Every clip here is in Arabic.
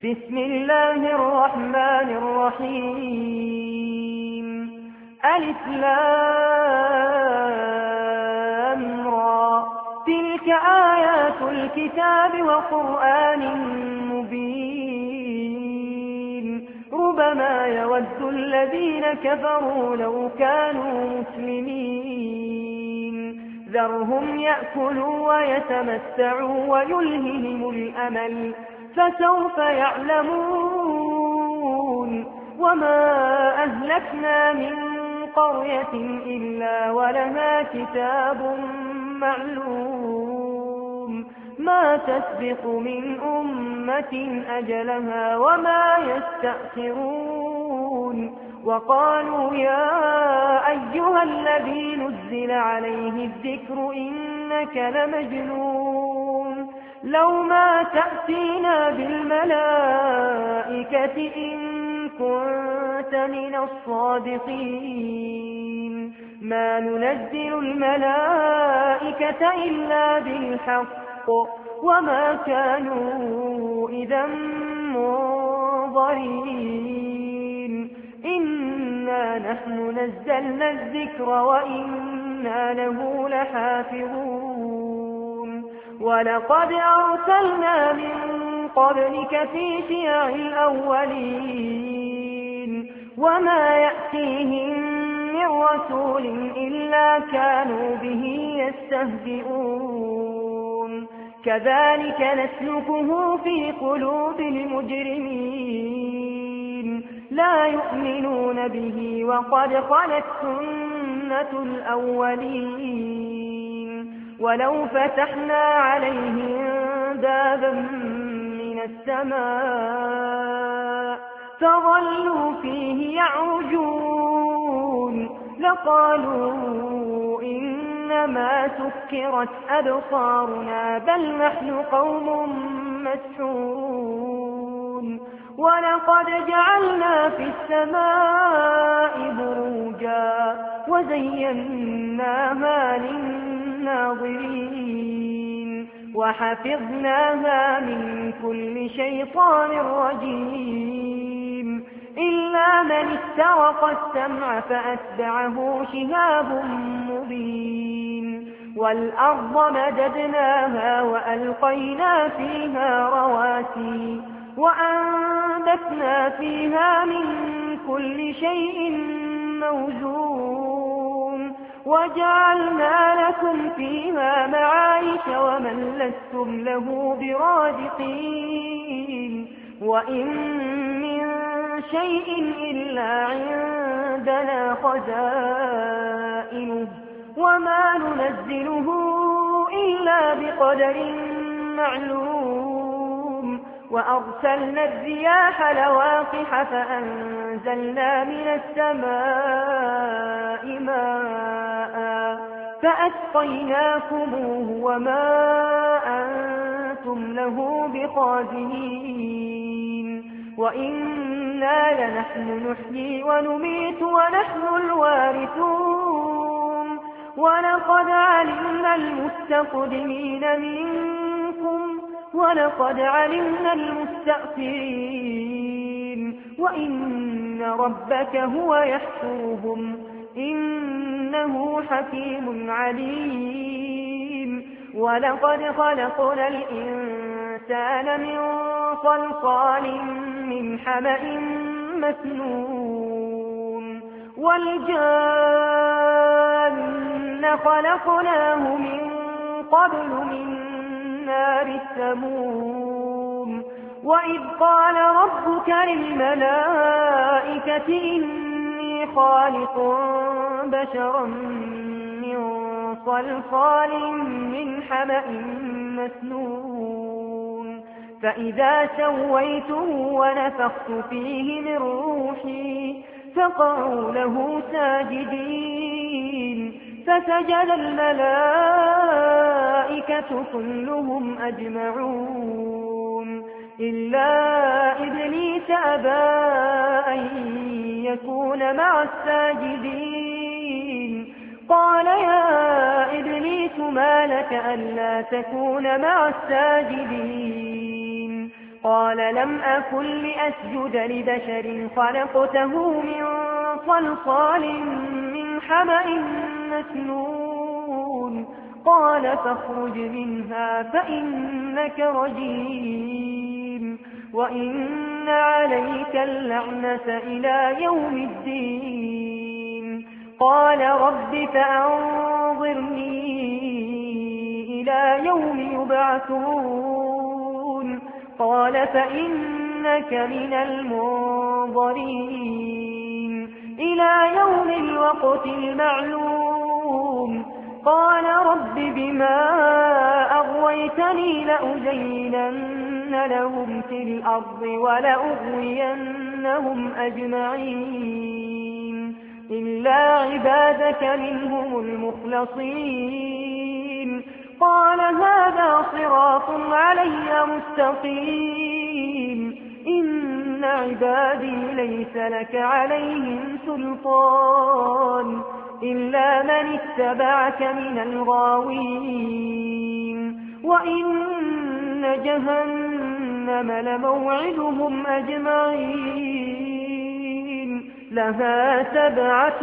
بسم الله الرحمن الرحيم ألف لام را تلك آيات الكتاب وقرآن مبين ربما يود الذين كفروا لو كانوا مسلمين ذرهم يأكلوا ويتمتعوا ويلههم الأمل فسوف يعلمون وما أهلكنا من قرية إلا ولها كتاب معلوم ما تسبق من أمة أجلها وما يستأخرون وقالوا يا أيها الذي نزل عليه الذكر إنك لمجنون لو ما تأتينا بالملائكة إن كنت من الصادقين ما ننزل الملائكة إلا بالحق وما كانوا إذا منظرين إنا نحن نزلنا الذكر وإنا له لحافظون ولقد أرسلنا من قبلك في شيع الأولين وما يأتيهم من رسول إلا كانوا به يستهزئون كذلك نسلكه في قلوب المجرمين لا يؤمنون به وقد خلت سنة الأولين ولو فتحنا عليهم بابا من السماء فظلوا فيه يعرجون لقالوا إنما سكرت أبصارنا بل نحن قوم مسحورون ولقد جعلنا في السماء بروجا وزيناها للناظرين وحفظناها من كل شيطان رجيم إلا من استرق السمع فأتبعه شهاب مبين والأرض مددناها وألقينا فيها رواسي وأنبتنا فيها من كل شيء موزون وجعلنا لكم فيها معايش ومن لستم له برازقين وإن من شيء إلا عندنا خزائنه وما ننزله إلا بقدر معلوم وأرسلنا الرياح لواقح فأنزلنا من السماء ماء فأسقيناكموه وما أنتم له بخازنين وإنا لنحن نحيي ونميت ونحن الوارثون ولقد علمنا المستقدمين منكم ولقد علمنا المستأخرين وإن ربك هو يحشرهم إنه حكيم عليم ولقد خلقنا الإنسان من صلصال من حمأ مسنون والجان خلقناه من قبل من نار السموم وإذ قال ربك للملائكة إني خالق بشرا من صلصال من حمأ مسنون فإذا سويته ونفخت فيه من روحي فقعوا له ساجدين فسجد الملائكة كلهم أجمعون إلا إبليس أبى أن يكون مع الساجدين قال يا إبليس ما لك ألا تكون مع الساجدين قال لم أكن لأسجد لبشر خلقته من صلصال من حمأ مسنون قال فاخرج منها فإنك رجيم وإن عليك اللعنة إلى يوم الدين قال رب فأنظرني إلى يوم يبعثون قال فإنك من المنظرين إلى يوم الوقت المعلوم قال رب بما أغويتني لأزينن لهم في الأرض ولأغوينهم أجمعين إلا عبادك منهم المخلصين قال هذا صراط علي مستقيم إن عبادي ليس لك عليهم سلطان إلا من اتبعك من الغاوين وإن جهنم لموعدهم أجمعين لها 7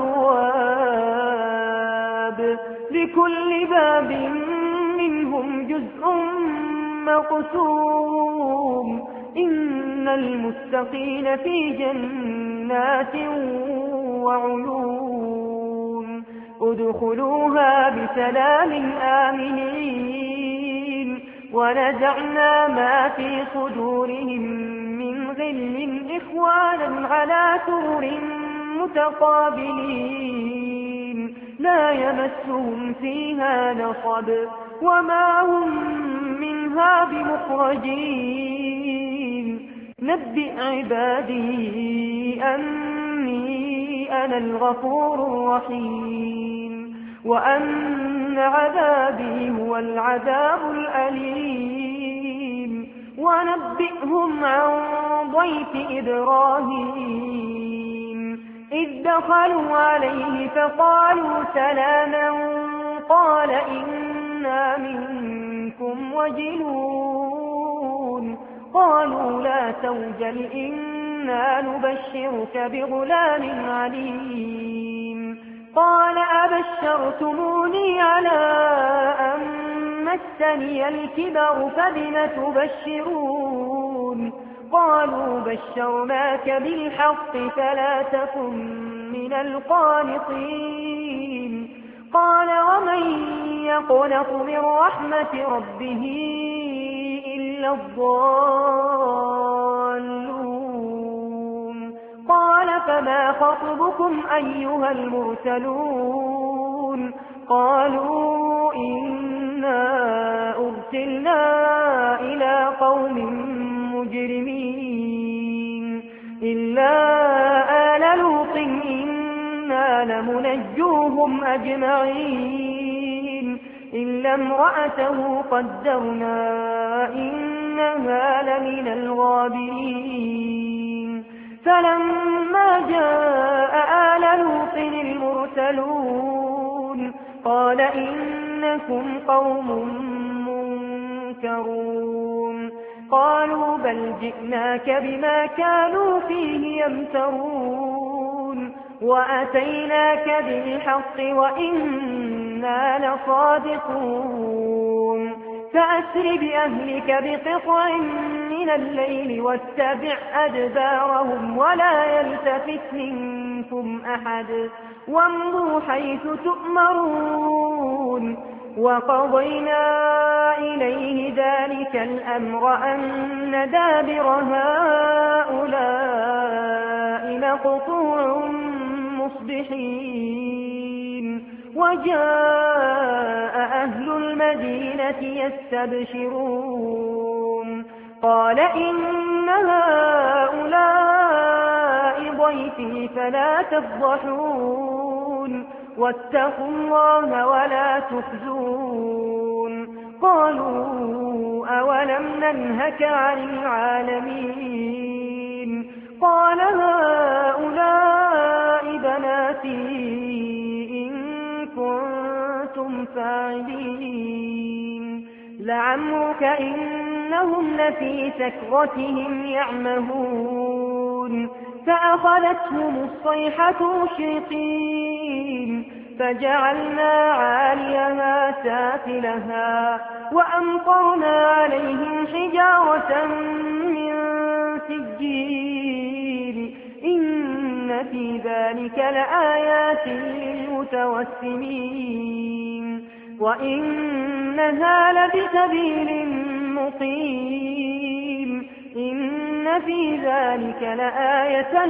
أبواب لكل باب منهم جزء مقسوم إن المتقين في جنات وعيون ادخلوها بسلام آمنين ونزعنا ما في صدورهم من غل إخوانا على سرر متقابلين لا يمسهم فيها نصب وما هم منها بمخرجين نبئ عبادي أني أنا الغفور الرحيم وأن عذابي هو العذاب الأليم ونبئهم عن ضيف إبراهيم إذ دخلوا عليه فقالوا سلاما قال إنا منكم وجلون قالوا لا توجل إنا نبشرك بغلام عليم قال أبشرتموني على أن مسني الكبر فبم تبشرون قالوا بشرناك بالحق فلا تكن من القانطين قال ومن يقنط من رحمة ربه إلا الضالون قال فما خطبكم أيها المرسلون قالوا إنا أرسلنا إلى قوم مجرمين إلا آل لوط إنا لمنجوهم أجمعين إلا امرأته قدرنا إنها لمن الغابرين فلما جاء آل لوط المرسلون قال إنكم قوم منكرون قالوا بل جئناك بما كانوا فيه يمترون وأتيناك بالحق وإنا لصادقون فأسر بأهلك بقطع من الليل واتبع أدبارهم ولا يلتفت منكم أحد وامضوا حيث تؤمرون وقضينا إليه ذلك الأمر أن دابر هؤلاء مقطوع مصبحين وجاء أهل المدينة يستبشرون قال إن هؤلاء ضيفي فلا تفضحون واتقوا الله ولا تخزون قالوا أولم ننهك عن العالمين قال هؤلاء بناتي إن كنتم فاعلين لعمرك إن إنهم لفي سكرتهم يعمهون فأخذتهم الصيحة مشرقين فجعلنا عاليها سافلها وأمطرنا عليهم حجارة من سجيل إن في ذلك لآيات للمتوسمين وإنها لبسبيل مقيم إن في ذلك لآية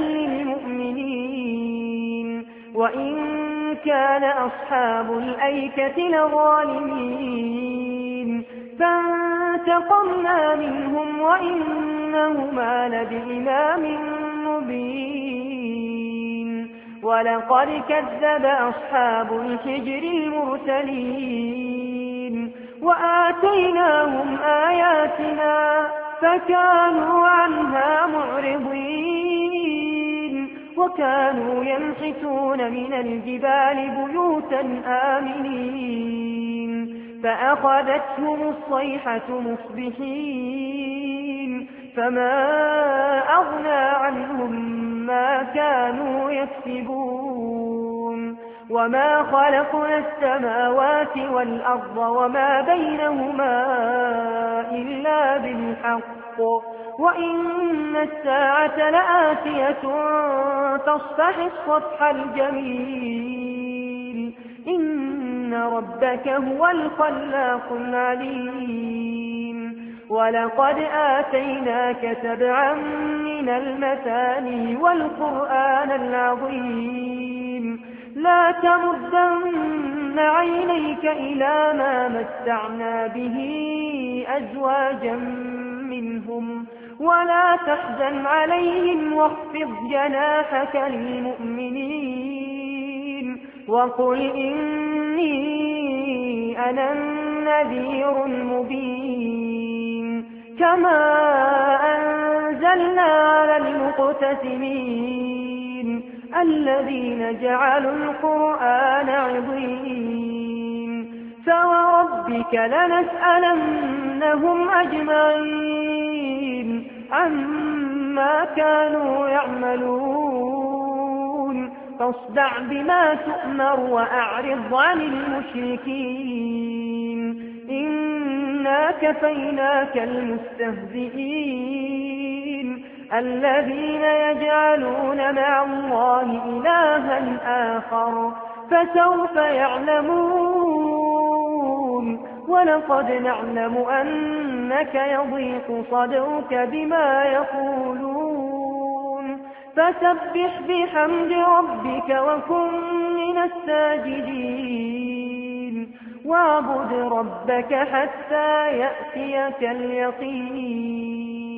للمؤمنين وإن كان أصحاب الأيكة لظالمين فانتقمنا منهم وإنهما لبإمام مبين ولقد كذب أصحاب الحجر المرسلين وآتيناهم آياتنا فكانوا عنها معرضين وكانوا ينحتون من الجبال بيوتا آمنين فأخذتهم الصيحة مصبحين فما أغنى عنهم ما كانوا يكسبون وما خلقنا السماوات والأرض وما بينهما إلا بالحق وإن الساعة لآتية تصفح الصفح الجميل إن ربك هو الخلاق العليم ولقد آتيناك 7 من المثاني والقرآن العظيم لا تمدن عينيك إلى ما متعنا به أزواجا منهم ولا تحزن عليهم واخفض جناحك للمؤمنين وقل إني أنا النذير المبين كما أنزلنا على المقتسمين الذين جعلوا القرآن عضين فوربك لنسألنهم أجمعين عما كانوا يعملون فاصدع بما تؤمر وأعرض عن المشركين إنا كفيناك المستهزئين الذين يجعلون مع الله إلها آخر فسوف يعلمون ولقد نعلم أنك يضيق صدرك بما يقولون فسبح بحمد ربك وكن من الساجدين واعبد ربك حتى يأتيك اليقين